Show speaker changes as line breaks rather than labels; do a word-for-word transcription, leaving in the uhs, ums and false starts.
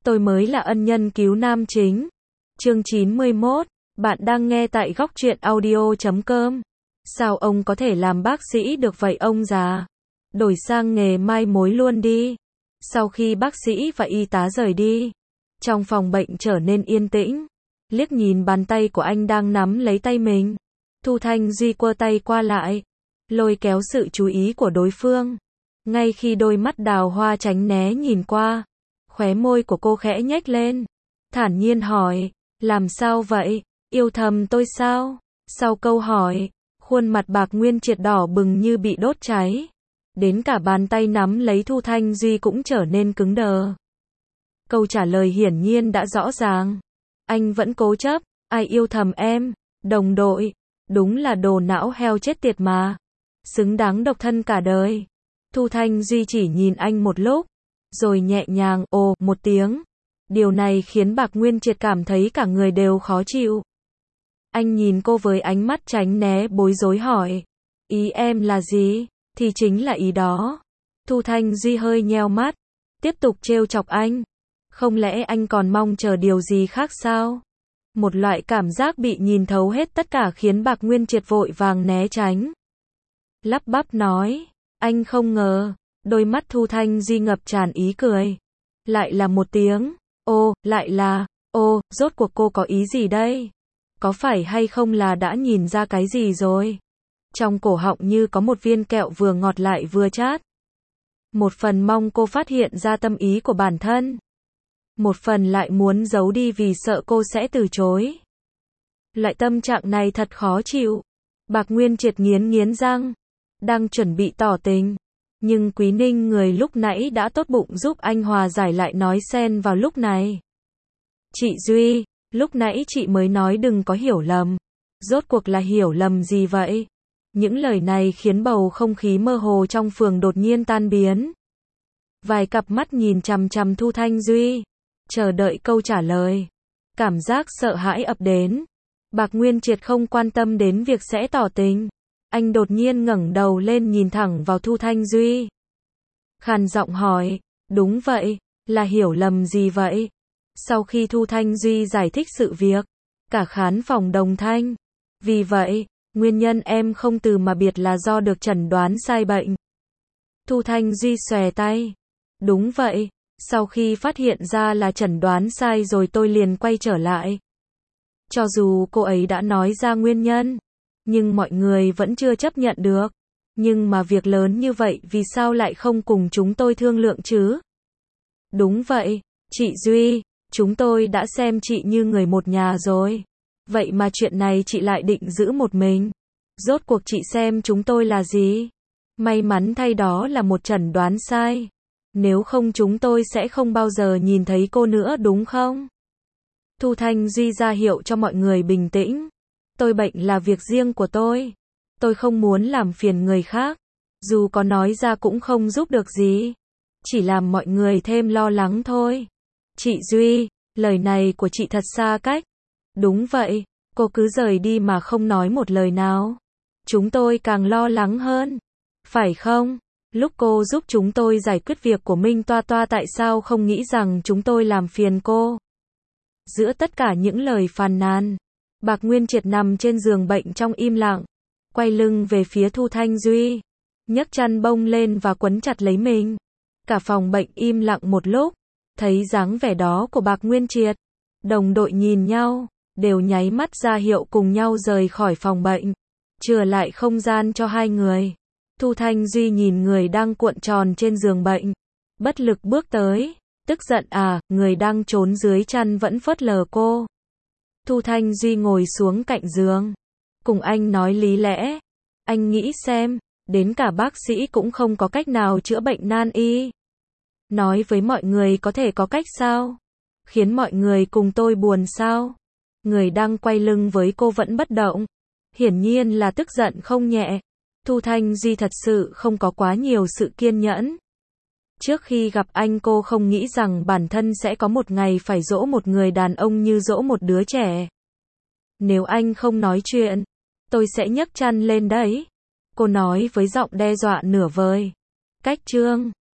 tôi mới là ân nhân cứu nam chính. Chương chín mươi mốt, bạn đang nghe tại góc truyện audio chấm com. Sao ông có thể làm bác sĩ được vậy ông già? Đổi sang nghề mai mối luôn đi. Sau khi bác sĩ và y tá rời đi, trong phòng bệnh trở nên yên tĩnh. Liếc nhìn bàn tay của anh đang nắm lấy tay mình, Thu Thanh Duy quơ tay qua lại, lôi kéo sự chú ý của đối phương. Ngay khi đôi mắt đào hoa tránh né nhìn qua, khóe môi của cô khẽ nhếch lên, thản nhiên hỏi, làm sao vậy, yêu thầm tôi sao? Sau câu hỏi, khuôn mặt Bạc Nguyên Triệt đỏ bừng như bị đốt cháy. Đến cả bàn tay nắm lấy Thu Thanh Duy cũng trở nên cứng đờ. Câu trả lời hiển nhiên đã rõ ràng. Anh vẫn cố chấp, ai yêu thầm em, đồng đội, đúng là đồ não heo chết tiệt mà. Xứng đáng độc thân cả đời. Thu Thanh Duy chỉ nhìn anh một lúc, rồi nhẹ nhàng ồ một tiếng. Điều này khiến Bạc Nguyên Triệt cảm thấy cả người đều khó chịu. Anh nhìn cô với ánh mắt tránh né bối rối hỏi, ý em là gì? Thì chính là ý đó. Thu Thanh Duy hơi nheo mắt, tiếp tục trêu chọc anh. Không lẽ anh còn mong chờ điều gì khác sao? Một loại cảm giác bị nhìn thấu hết tất cả khiến Bạc Nguyên Triệt vội vàng né tránh. Lắp bắp nói, anh không ngờ. Đôi mắt Thu Thanh Duy ngập tràn ý cười. Lại là một tiếng, ô, lại là, ô, rốt cuộc cô có ý gì đây? Có phải hay không là đã nhìn ra cái gì rồi? Trong cổ họng như có một viên kẹo vừa ngọt lại vừa chát. Một phần mong cô phát hiện ra tâm ý của bản thân. Một phần lại muốn giấu đi vì sợ cô sẽ từ chối. Loại tâm trạng này thật khó chịu. Bạc Nguyên Triệt nghiến nghiến răng, đang chuẩn bị tỏ tình. Nhưng Quý Ninh người lúc nãy đã tốt bụng giúp anh hòa giải lại nói xen vào lúc này. Chị Duy, lúc nãy chị mới nói đừng có hiểu lầm. Rốt cuộc là hiểu lầm gì vậy? Những lời này khiến bầu không khí mơ hồ trong phường đột nhiên tan biến. Vài cặp mắt nhìn chằm chằm Thu Thanh Duy, chờ đợi câu trả lời. Cảm giác sợ hãi ập đến. Bạc Nguyên Triệt không quan tâm đến việc sẽ tỏ tình. Anh đột nhiên ngẩng đầu lên nhìn thẳng vào Thu Thanh Duy. Khàn giọng hỏi, đúng vậy, là hiểu lầm gì vậy? Sau khi Thu Thanh Duy giải thích sự việc, cả khán phòng đồng thanh. Vì vậy, nguyên nhân em không từ mà biệt là do được chẩn đoán sai bệnh. Thu Thanh Duy xòe tay. Đúng vậy, sau khi phát hiện ra là chẩn đoán sai rồi tôi liền quay trở lại. Cho dù cô ấy đã nói ra nguyên nhân, nhưng mọi người vẫn chưa chấp nhận được. Nhưng mà việc lớn như vậy vì sao lại không cùng chúng tôi thương lượng chứ? Đúng vậy, chị Duy, chúng tôi đã xem chị như người một nhà rồi. Vậy mà chuyện này chị lại định giữ một mình. Rốt cuộc chị xem chúng tôi là gì? May mắn thay đó là một chẩn đoán sai. Nếu không chúng tôi sẽ không bao giờ nhìn thấy cô nữa đúng không? Thu Thanh Duy ra hiệu cho mọi người bình tĩnh. Tôi bệnh là việc riêng của tôi. Tôi không muốn làm phiền người khác. Dù có nói ra cũng không giúp được gì. Chỉ làm mọi người thêm lo lắng thôi. Chị Duy, lời này của chị thật xa cách. Đúng vậy, cô cứ rời đi mà không nói một lời nào. Chúng tôi càng lo lắng hơn. Phải không? Lúc cô giúp chúng tôi giải quyết việc của Minh Toa Toa tại sao không nghĩ rằng chúng tôi làm phiền cô? Giữa tất cả những lời phàn nàn, Bạc Nguyên Triệt nằm trên giường bệnh trong im lặng, quay lưng về phía Thu Thanh Duy, nhấc chăn bông lên và quấn chặt lấy mình. Cả phòng bệnh im lặng một lúc, thấy dáng vẻ đó của Bạc Nguyên Triệt, đồng đội nhìn nhau, đều nháy mắt ra hiệu cùng nhau rời khỏi phòng bệnh, chừa lại không gian cho hai người. Thu Thanh Duy nhìn người đang cuộn tròn trên giường bệnh, bất lực bước tới, tức giận à, người đang trốn dưới chăn vẫn phớt lờ cô. Thu Thanh Duy ngồi xuống cạnh giường, cùng anh nói lý lẽ. Anh nghĩ xem, đến cả bác sĩ cũng không có cách nào chữa bệnh nan y. Nói với mọi người có thể có cách sao? Khiến mọi người cùng tôi buồn sao? Người đang quay lưng với cô vẫn bất động. Hiển nhiên là tức giận không nhẹ. Thu Thanh Duy thật sự không có quá nhiều sự kiên nhẫn. Trước khi gặp anh cô không nghĩ rằng bản thân sẽ có một ngày phải dỗ một người đàn ông như dỗ một đứa trẻ. Nếu anh không nói chuyện, tôi sẽ nhấc chăn lên đấy. Cô nói với giọng đe dọa nửa vời. Cách chương